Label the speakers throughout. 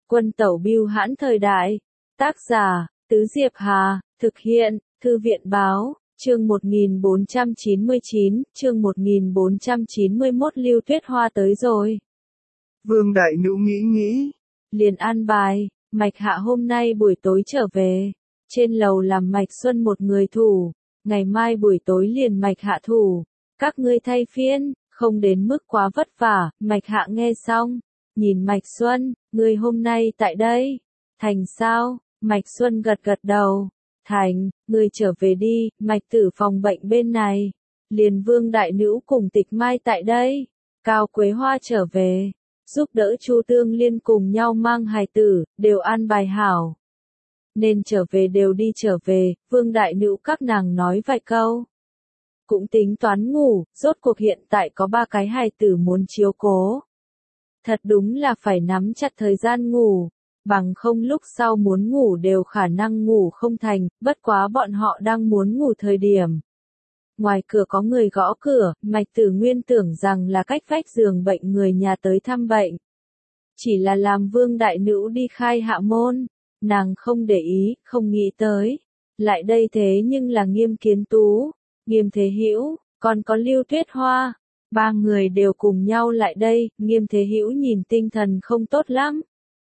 Speaker 1: Quân tẩu bưu hãn thời đại. Tác giả, Tứ Diệp Hà, thực hiện, Thư viện báo, chương 1499, chương 1491 Lưu Tuyết Hoa tới rồi.
Speaker 2: Vương Đại Nữ nghĩ.
Speaker 1: Liền an bài, Mạch Hạ hôm nay buổi tối trở về. Trên lầu làm Mạch Xuân một người thủ, ngày mai buổi tối liền Mạch Hạ thủ. Các ngươi thay phiên, không đến mức quá vất vả. Mạch Hạ nghe xong, nhìn Mạch Xuân, ngươi hôm nay tại đây. Thành sao? Mạch Xuân gật gật đầu. Thành, ngươi trở về đi, Mạch Tử phòng bệnh bên này. Liền Vương Đại Nữ cùng Tịch Mai tại đây. Cao Quế Hoa trở về, giúp đỡ Chu Tương Liên cùng nhau mang hài tử, đều an bài hảo. Nên trở về đều đi trở về, Vương Đại Nữ các nàng nói vài câu. Cũng tính toán ngủ, rốt cuộc hiện tại có 3 cái hài tử muốn chiếu cố. Thật đúng là phải nắm chặt thời gian ngủ, bằng không lúc sau muốn ngủ đều khả năng ngủ không thành, bất quá bọn họ đang muốn ngủ thời điểm. Ngoài cửa có người gõ cửa, Mạch Tử Nguyên tưởng rằng là cách vách giường bệnh người nhà tới thăm bệnh. Chỉ là làm Vương Đại Nữ đi khai hạ môn, nàng không để ý, không nghĩ tới. Lại đây thế nhưng là Nghiêm Kiến Tú, Nghiêm Thế Hữu, còn có Lưu Tuyết Hoa. 3 người đều cùng nhau lại đây, Nghiêm Thế Hữu nhìn tinh thần không tốt lắm.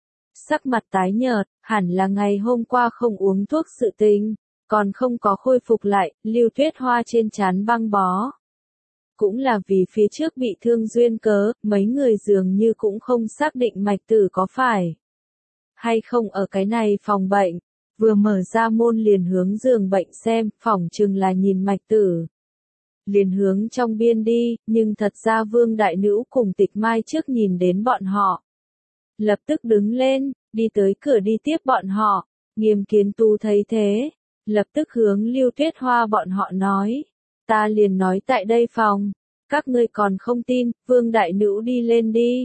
Speaker 1: Sắc mặt tái nhợt, hẳn là ngày hôm qua không uống thuốc sự tình, còn không có khôi phục lại. Lưu Tuyết Hoa trên trán băng bó. Cũng là vì phía trước bị thương duyên cớ, mấy người dường như cũng không xác định Mạch Tử có phải hay không ở cái này phòng bệnh. Vừa mở ra môn liền hướng giường bệnh xem, phỏng chừng là nhìn Mạch Tử. Liền hướng trong biên đi, nhưng thật ra Vương Đại Nữ cùng Tịch Mai trước nhìn đến bọn họ. Lập tức đứng lên, đi tới cửa đi tiếp bọn họ. Nghiêm Kiến Tú thấy thế, lập tức hướng Lưu Tuyết Hoa bọn họ nói. Ta liền nói tại đây phòng, các ngươi còn không tin, Vương Đại Nữ đi lên đi.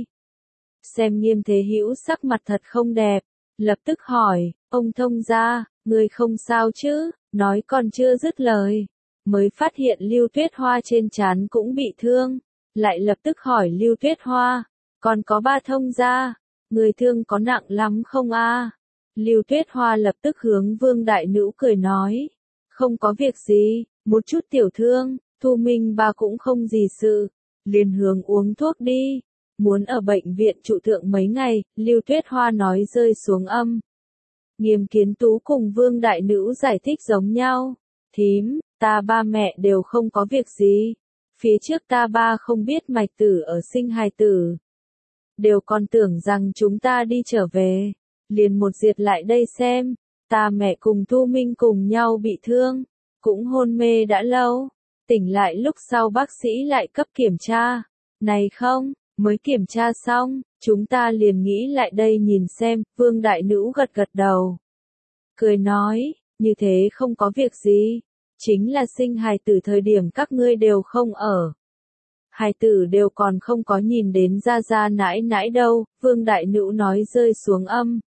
Speaker 1: Xem Nghiêm Thế Hữu sắc mặt thật không đẹp, lập tức hỏi, ông thông gia, ngươi không sao chứ, nói còn chưa dứt lời. Mới phát hiện Lưu Tuyết Hoa trên trán cũng bị thương, lại lập tức hỏi Lưu Tuyết Hoa, còn có ba thông gia, người thương có nặng lắm không a? Lưu Tuyết Hoa lập tức hướng Vương Đại Nữ cười nói, không có việc gì, một chút tiểu thương, Thu Minh ba cũng không gì sự, liền hướng uống thuốc đi, muốn ở bệnh viện trụ thượng mấy ngày. Lưu Tuyết Hoa nói rơi xuống âm. Nghiêm Kiến Tú cùng Vương Đại Nữ giải thích giống nhau, thím, ta ba mẹ đều không có việc gì, phía trước ta ba không biết Mạch Tử ở sinh hài tử. Đều còn tưởng rằng chúng ta đi trở về, liền một diệt lại đây xem, ta mẹ cùng Thu Minh cùng nhau bị thương, cũng hôn mê đã lâu, tỉnh lại lúc sau bác sĩ lại cấp kiểm tra, này không, mới kiểm tra xong, chúng ta liền nghĩ lại đây nhìn xem. Vương Đại Nữ gật gật đầu, cười nói, như thế không có việc gì, chính là sinh hài tử thời điểm các ngươi đều không ở. Hài tử đều còn không có nhìn đến ra ra nãi nãi đâu. Vương Đại Nữ nói rơi xuống âm.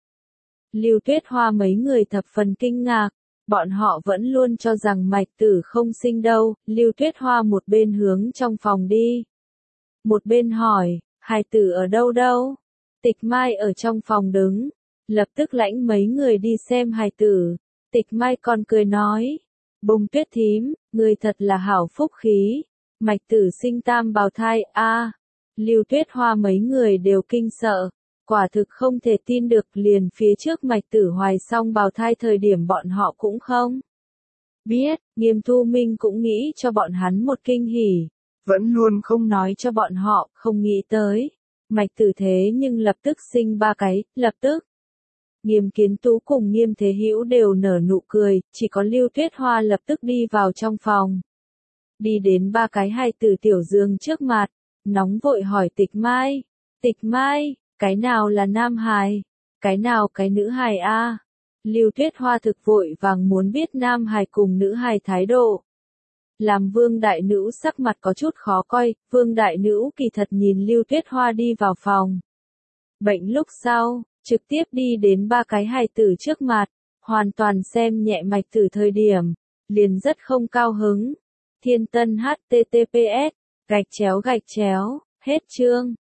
Speaker 1: Lưu Tuyết Hoa mấy người thập phần kinh ngạc, bọn họ vẫn luôn cho rằng Mạch Tử không sinh đâu. Lưu Tuyết Hoa một bên hướng trong phòng đi, một bên hỏi, hài tử ở đâu đâu? Tịch Mai ở trong phòng đứng, lập tức lãnh mấy người đi xem hài tử. Tịch Mai còn cười nói, Bông Tuyết thím, người thật là hảo phúc khí, Mạch Tử sinh tam bào thai a. Lưu Tuyết Hoa mấy người đều kinh sợ, quả thực không thể tin được, liền phía trước Mạch Tử hoài xong bào thai thời điểm bọn họ cũng không biết. Nghiêm Thu Minh cũng nghĩ cho bọn hắn một kinh hỉ, vẫn luôn không nói cho bọn họ, không nghĩ tới Mạch Tử thế nhưng lập tức sinh 3 cái, lập tức. Nghiêm Kiến Tú cùng Nghiêm Thế Hữu đều nở nụ cười, chỉ có Lưu Tuyết Hoa lập tức đi vào trong phòng. Đi đến 3 cái hài tử tiểu giường trước mặt, nóng vội hỏi Tịch Mai. Tịch Mai, cái nào là nam hài, cái nào cái nữ hài a? Lưu Tuyết Hoa thực vội vàng muốn biết nam hài cùng nữ hài thái độ. Làm Vương Đại Nữ sắc mặt có chút khó coi. Vương Đại Nữ kỳ thật nhìn Lưu Tuyết Hoa đi vào phòng bệnh lúc sau, trực tiếp đi đến 3 cái hài tử trước mặt, hoàn toàn xem nhẹ Mạch Tử thời điểm, liền rất không cao hứng. Thiên Tân https // hết chương.